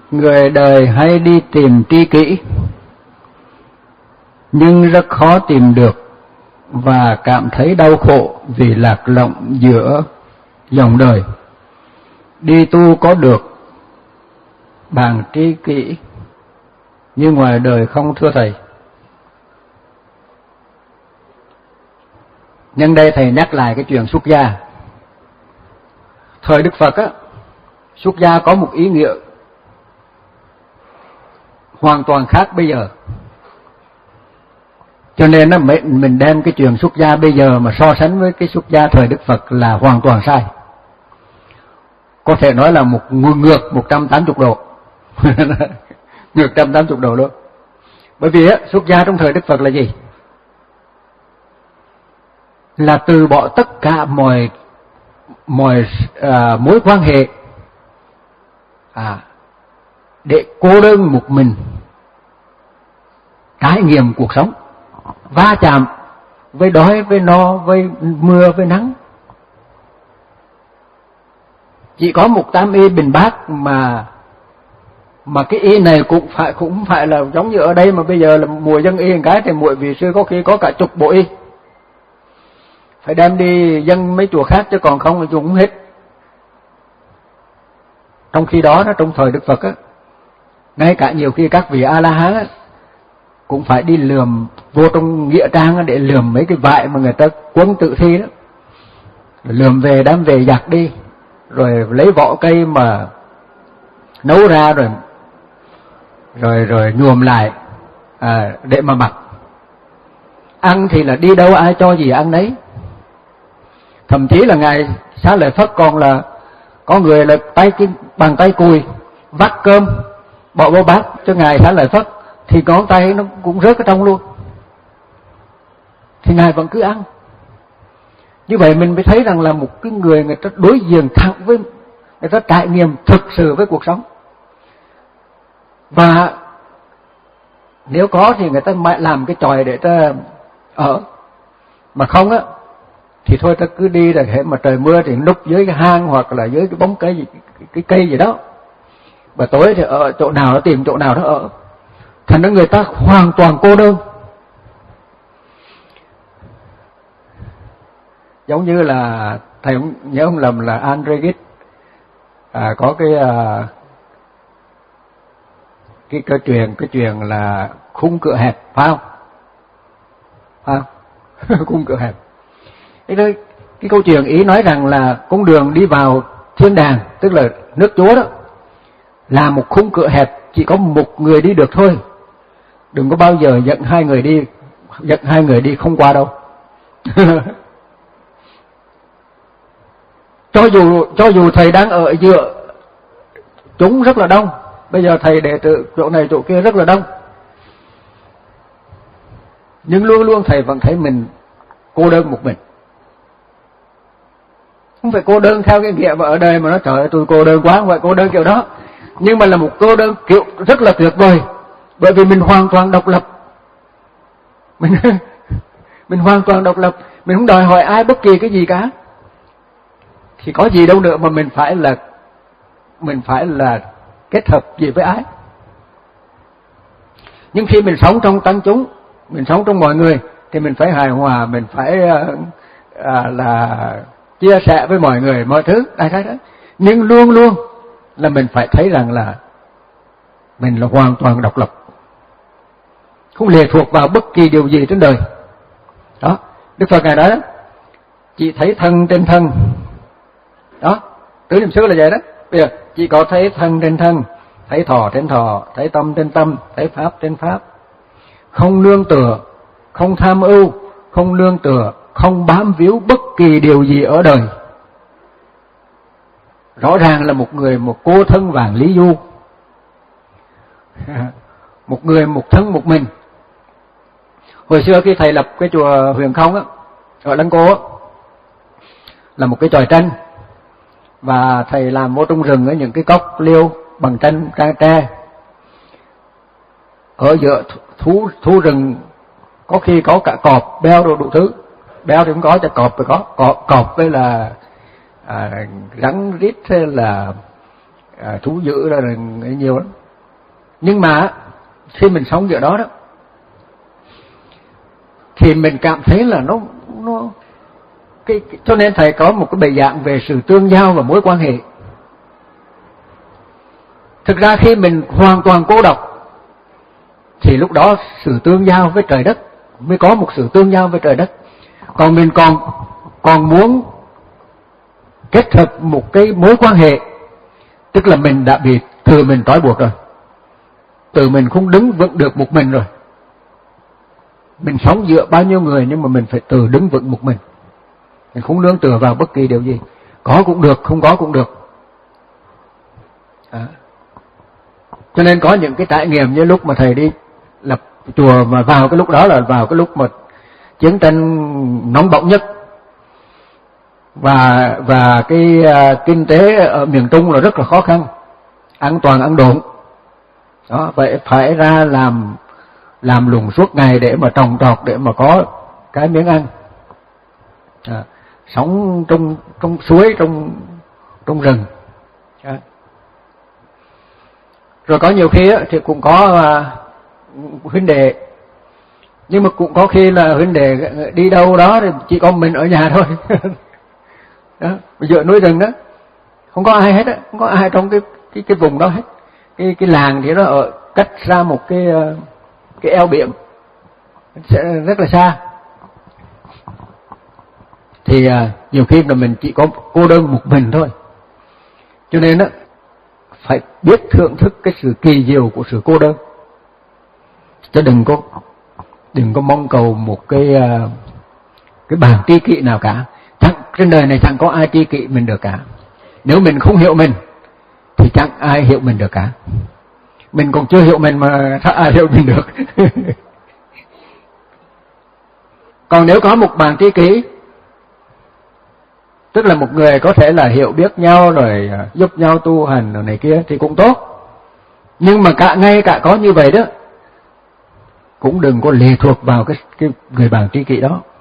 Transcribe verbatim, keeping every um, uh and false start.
người đời hay đi tìm tri kỷ, nhưng rất khó tìm được và cảm thấy đau khổ vì lạc lõng giữa dòng đời. Đi tu có được bằng tri kỷ, nhưng ngoài đời không, thưa thầy. Nhân đây thầy nhắc lại cái chuyện xuất gia. Thời Đức Phật á, xuất gia có một ý nghĩa hoàn toàn khác bây giờ. Cho nên á, mình đem cái chuyện xuất gia bây giờ mà so sánh với cái xuất gia thời Đức Phật là hoàn toàn sai. Có thể nói là một ngược một trăm tám mươi độ. Ngược một trăm tám mươi độ luôn. Bởi vì á, xuất gia trong thời Đức Phật là gì? Là từ bỏ tất cả mọi mọi à, mối quan hệ à, để cô đơn một mình trải nghiệm cuộc sống, va chạm với đói, với no, với mưa, với nắng. Chỉ có một tam y bình bát mà mà cái y này cũng phải cũng phải là giống như ở đây mà bây giờ là mùa dân y một cái thì mỗi vị sư có khi có cả chục bộ y. Phải đem đi dân mấy chùa khác chứ còn không thì chùa cũng hết. Trong khi đó, trong thời Đức Phật á, ngay cả nhiều khi các vị A-la-hán á, cũng phải đi lườm vô trong nghĩa trang để lườm mấy cái vải mà người ta quấn tự thi đó, lườm về đem về giặt đi, rồi lấy vỏ cây mà nấu ra rồi rồi rồi nhuộm lại à, để mà mặc. Ăn thì là đi đâu ai cho gì ăn đấy. Thậm chí là ngài Xá Lợi Phất còn là có người là tay cái bàn tay cùi vắt cơm bỏ vào bát cho ngài Xá Lợi Phất thì ngón tay nó cũng rớt ở trong luôn, thì ngài vẫn cứ ăn. Như vậy mình mới thấy rằng là một cái người người ta đối diện thẳng với, người ta trải nghiệm thực sự với cuộc sống. Và nếu có thì người ta mãi làm cái chòi để ta ở, mà không á thì thôi ta cứ đi rồi, mà trời mưa thì núp dưới cái hang hoặc là dưới cái bóng cây gì, cái, cái cây gì đó, và tối thì ở chỗ nào nó tìm chỗ nào nó ở. Thành ra người ta hoàn toàn cô đơn. Giống như là thầy nhớ không lầm là André Gide à, có cái à, cái cái chuyện cái chuyện là khung cửa hẹp, phải không? Phải không? Khung cửa hẹp. Cái, cái, cái câu chuyện ý nói rằng là con đường đi vào thiên đàng, tức là nước Chúa đó, là một khung cửa hẹp, chỉ có một người đi được thôi. Đừng có bao giờ dẫn hai người đi, dẫn hai người đi không qua đâu. Cho dù cho dù thầy đang ở giữa chúng rất là đông, bây giờ thầy đệ tử chỗ này chỗ kia rất là đông, nhưng luôn luôn thầy vẫn thấy mình cô đơn một mình. Không phải cô đơn theo cái nghĩa mà ở đây mà nói trời ơi tôi cô đơn quá, không phải cô đơn kiểu đó, nhưng mà là một cô đơn kiểu rất là tuyệt vời, bởi vì mình hoàn toàn độc lập. Mình mình hoàn toàn độc lập, mình không đòi hỏi ai bất kỳ cái gì cả. Thì có gì đâu nữa mà mình phải là mình phải là kết hợp gì với ai. Nhưng khi mình sống trong tăng chúng, mình sống trong mọi người thì mình phải hài hòa, mình phải à, là chia sẻ với mọi người mọi thứ, đại khái đó. Nhưng luôn luôn là mình phải thấy rằng là mình là hoàn toàn độc lập, không lệ thuộc vào bất kỳ điều gì trên đời. Đó, Đức Phật ngài nói đó, chỉ thấy thân trên thân. Đó, tứ niệm xứ là vậy đó. Bây giờ chỉ có thấy thân trên thân, thấy thọ trên thọ, thấy tâm trên tâm, thấy pháp trên pháp. Không nương tựa, không tham ưu, không nương tựa, không bám víu bất kỳ điều gì ở đời. Rõ ràng là một người một cô thân vàng lý du, một người một thân một mình. Hồi xưa khi thầy lập cái chùa Huyền Không á, ở Lăng Cô á, là một cái chòi tranh, và thầy làm vô trong rừng ở những cái cốc liêu bằng tranh tre. Ở giữa thú thú rừng có khi có cả cọp, beo đồ đủ thứ. Beo thì cũng có, cho cọp phải có. Cọp, cọp với là à, rắn rít hay là à, thú dữ là nhiều lắm. Nhưng mà khi mình sống giữa đó đó thì mình cảm thấy là nó nó cái, cái cho nên thầy có một cái bài giảng về sự tương giao và mối quan hệ. Thực ra khi mình hoàn toàn cô độc thì lúc đó sự tương giao với trời đất mới có một sự tương giao với trời đất. Còn mình còn còn muốn kết hợp một cái mối quan hệ, tức là mình đã bị từ mình trói buộc rồi, từ mình không đứng vững được một mình rồi. Mình sống giữa bao nhiêu người nhưng mà mình phải tự đứng vững một mình, mình không nương tựa vào bất kỳ điều gì. Có cũng được, không có cũng được. À. Cho nên có những cái trải nghiệm như lúc mà thầy đi lập chùa, mà vào cái lúc đó là vào cái lúc mà chiến tranh nóng bỏng nhất, và và cái uh, kinh tế ở miền Trung là rất là khó khăn, ăn toàn ăn độn đó, vậy phải ra làm làm lùng suốt ngày để mà trồng trọt, để mà có cái miếng ăn. À, sống trong trong suối, trong trong rừng. À. Rồi có nhiều khi thì cũng có uh, huynh đệ, nhưng mà cũng có khi là huynh đệ đi đâu đó thì chỉ có mình ở nhà thôi. Đó, giữa núi rừng đó, không có ai hết á, không có ai trong cái cái cái vùng đó hết. Cái cái làng thì nó ở cách ra một cái cái eo biển, sẽ rất là xa. Thì à, nhiều khi là mình chỉ có cô đơn một mình thôi. Cho nên á, phải biết thưởng thức cái sự kỳ diệu của sự cô đơn. Chứ đừng có đừng có mong cầu một cái cái bàn tri kỷ nào cả. Chẳng, trên đời này chẳng có ai tri kỷ mình được cả. Nếu mình không hiểu mình thì chẳng ai hiểu mình được cả. Mình còn chưa hiểu mình mà sao ai hiểu mình được. Còn nếu có một bàn tri kỷ, tức là một người có thể là hiểu biết nhau rồi giúp nhau tu hành rồi này kia thì cũng tốt. Nhưng mà cả ngay cả có như vậy đó, cũng đừng có lệ thuộc vào cái, cái người bạn tri kỷ đó.